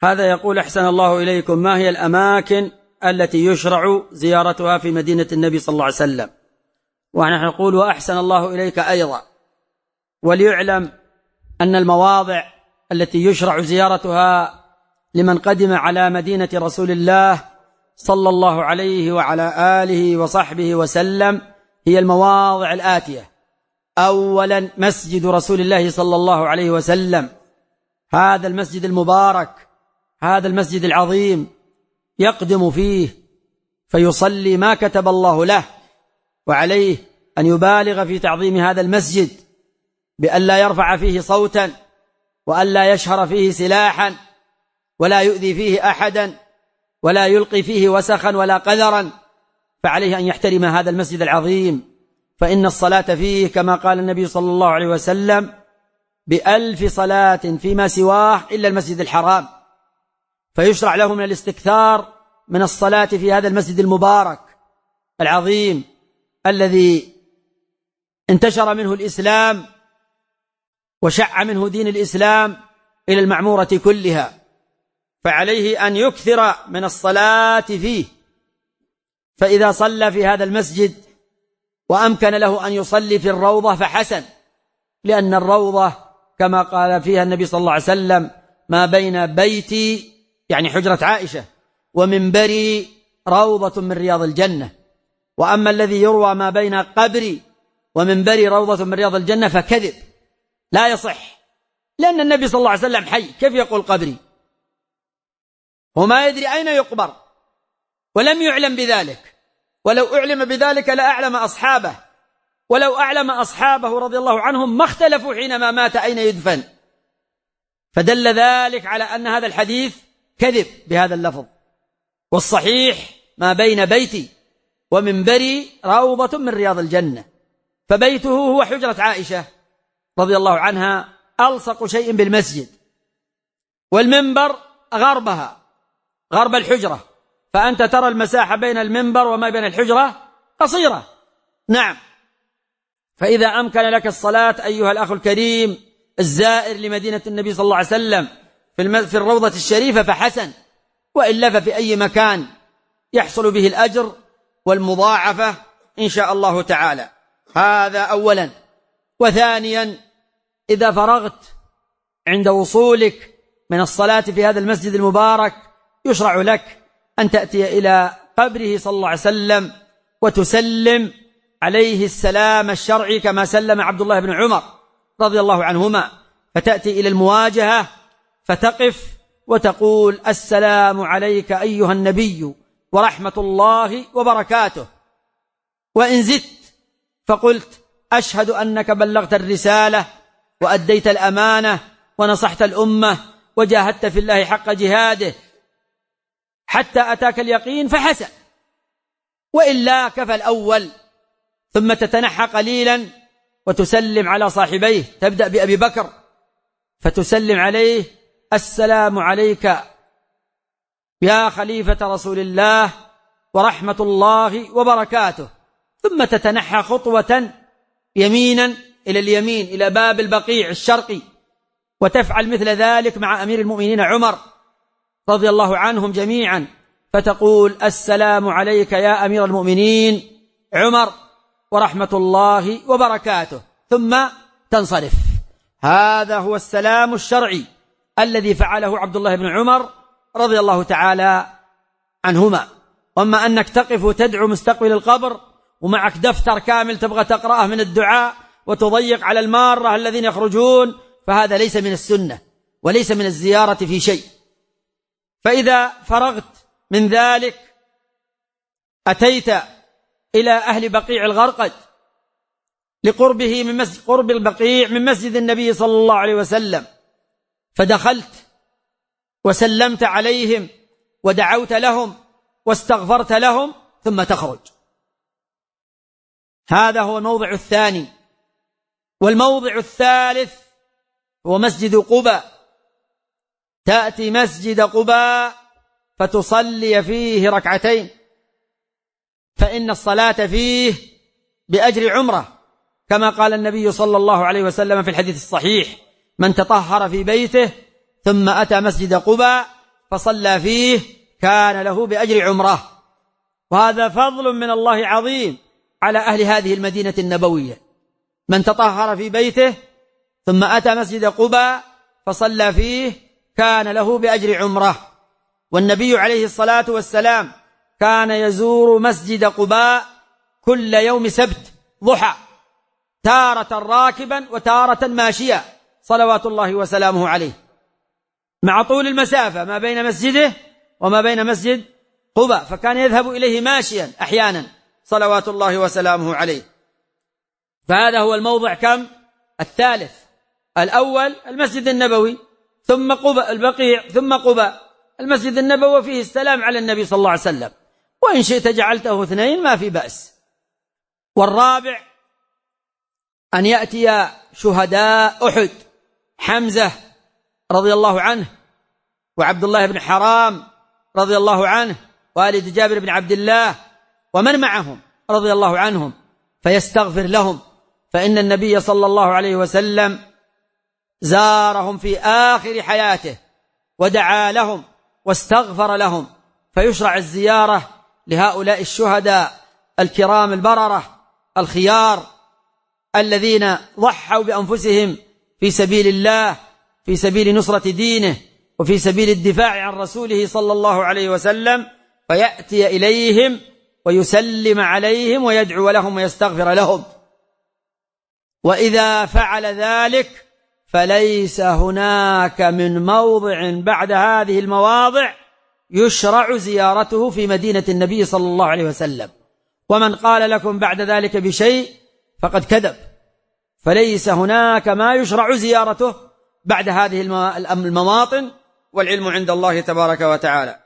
هذا يقول: أحسن الله إليكم، ما هي الأماكن التي يشرع زيارتها في مدينة النبي صلى الله عليه وسلم؟ ونحن نقول: وأحسن الله إليك أيضا. وليعلم أن المواضع التي يشرع زيارتها لمن قدم على مدينة رسول الله صلى الله عليه وعلى آله وصحبه وسلم هي المواضع الآتية: أولا مسجد رسول الله صلى الله عليه وسلم، هذا المسجد المبارك، هذا المسجد العظيم، يقدم فيه فيصلي ما كتب الله له، وعليه أن يبالغ في تعظيم هذا المسجد بأن لا يرفع فيه صوتا، وأن لا يشهر فيه سلاحا، ولا يؤذي فيه أحدا، ولا يلقي فيه وسخا ولا قذرا، فعليه أن يحترم هذا المسجد العظيم، فإن الصلاة فيه كما قال النبي صلى الله عليه وسلم: ب1000 صلاة فيما سواه إلا المسجد الحرام. فيشرع له من الاستكثار من الصلاة في هذا المسجد المبارك العظيم الذي انتشر منه الإسلام وشع منه دين الإسلام إلى المعمورة كلها، فعليه أن يكثر من الصلاة فيه. فإذا صلى في هذا المسجد وأمكن له أن يصلي في الروضة فحسن، لأن الروضة كما قال فيها النبي صلى الله عليه وسلم: ما بين بيتي يعني حجرة عائشة ومنبري روضة من رياض الجنة. وأما الذي يروى ما بين قبري ومنبري روضة من رياض الجنة فكذب، لا يصح، لأن النبي صلى الله عليه وسلم حي، كيف يقول قبري؟ وما يدري أين يقبر، ولم يعلم بذلك، ولو أعلم بذلك لأعلم أصحابه، ولو أعلم أصحابه رضي الله عنهم ما اختلفوا حينما مات أين يدفن. فدل ذلك على أن هذا الحديث كذب بهذا اللفظ، والصحيح ما بين بيتي ومنبري روضة من رياض الجنة. فبيته هو حجرة عائشة رضي الله عنها، ألصق شيء بالمسجد، والمنبر غربها، غرب الحجرة، فأنت ترى المساحة بين المنبر وما بين الحجرة قصيرة. نعم، فإذا أمكن لك الصلاة أيها الأخ الكريم الزائر لمدينة النبي صلى الله عليه وسلم في الروضة الشريفة فحسن، وإلا ففي أي مكان يحصل به الأجر والمضاعفة إن شاء الله تعالى. هذا أولا. وثانيا، إذا فرغت عند وصولك من الصلاة في هذا المسجد المبارك يشرع لك أن تأتي إلى قبره صلى الله عليه وسلم وتسلم عليه السلام الشرعي كما سلم عبد الله بن عمر رضي الله عنهما، فتأتي إلى المواجهة فتقف وتقول: السلام عليك أيها النبي ورحمة الله وبركاته. وإن زدت فقلت: أشهد أنك بلغت الرسالة وأديت الأمانة ونصحت الأمة وجاهدت في الله حق جهاده حتى أتاك اليقين فحسن. وإلا كفى الأول، ثم تتنحى قليلا وتسلم على صاحبيه، تبدأ بأبي بكر فتسلم عليه: السلام عليك يا خليفة رسول الله ورحمة الله وبركاته، ثم تتنحى خطوة يمينا إلى اليمين إلى باب البقيع الشرقي، وتفعل مثل ذلك مع أمير المؤمنين عمر رضي الله عنهم جميعا، فتقول: السلام عليك يا أمير المؤمنين عمر ورحمة الله وبركاته، ثم تنصرف. هذا هو السلام الشرعي الذي فعله عبد الله بن عمر رضي الله تعالى عنهما. وأما أنك تقف وتدعو مستقبل القبر ومعك دفتر كامل تبغى تقرأه من الدعاء وتضيق على المارة الذين يخرجون، فهذا ليس من السنة وليس من الزيارة في شيء. فإذا فرغت من ذلك أتيت إلى أهل بقيع الغرقد لقربه من قرب البقيع من مسجد النبي صلى الله عليه وسلم، فدخلت وسلمت عليهم ودعوت لهم واستغفرت لهم ثم تخرج. هذا هو الموضع الثاني. والموضع الثالث هو مسجد قباء. تأتي مسجد قباء فتصلي فيه ركعتين، فإن الصلاة فيه بأجر عمرة، كما قال النبي صلى الله عليه وسلم في الحديث الصحيح: من تطهر في بيته ثم أتى مسجد قباء فصلى فيه كان له بأجر عمره. وهذا فضل من الله عظيم على أهل هذه المدينة النبوية. من تطهر في بيته ثم أتى مسجد قباء فصلى فيه كان له بأجر عمره. والنبي عليه الصلاة والسلام كان يزور مسجد قباء كل يوم سبت ضحى، تارة راكبا وتارة ماشيا صلوات الله وسلامه عليه، مع طول المسافة ما بين مسجده وما بين مسجد قباء، فكان يذهب إليه ماشيا أحيانا صلوات الله وسلامه عليه. فهذا هو الموضع كم؟ الثالث. الأول المسجد النبوي، ثم قباء البقيع، ثم قباء. المسجد النبوي فيه السلام على النبي صلى الله عليه وسلم، وإن شئت جعلته 2 ما في بأس. والرابع أن يأتي شهداء أحد، حمزة رضي الله عنه، وعبد الله بن حرام رضي الله عنه، والد جابر بن عبد الله، ومن معهم رضي الله عنهم، فيستغفر لهم، فإن النبي صلى الله عليه وسلم زارهم في آخر حياته ودعا لهم واستغفر لهم، فيشرع الزيارة لهؤلاء الشهداء الكرام البررة الخيار الذين ضحوا بأنفسهم في سبيل الله، في سبيل نصرة دينه، وفي سبيل الدفاع عن رسوله صلى الله عليه وسلم، فيأتي إليهم ويسلم عليهم ويدعو لهم ويستغفر لهم. وإذا فعل ذلك فليس هناك من موضع بعد هذه المواضع يشرع زيارته في مدينة النبي صلى الله عليه وسلم. ومن قال لكم بعد ذلك بشيء فقد كذب، فليس هناك ما يشرع زيارته بعد هذه المواطن، والعلم عند الله تبارك وتعالى.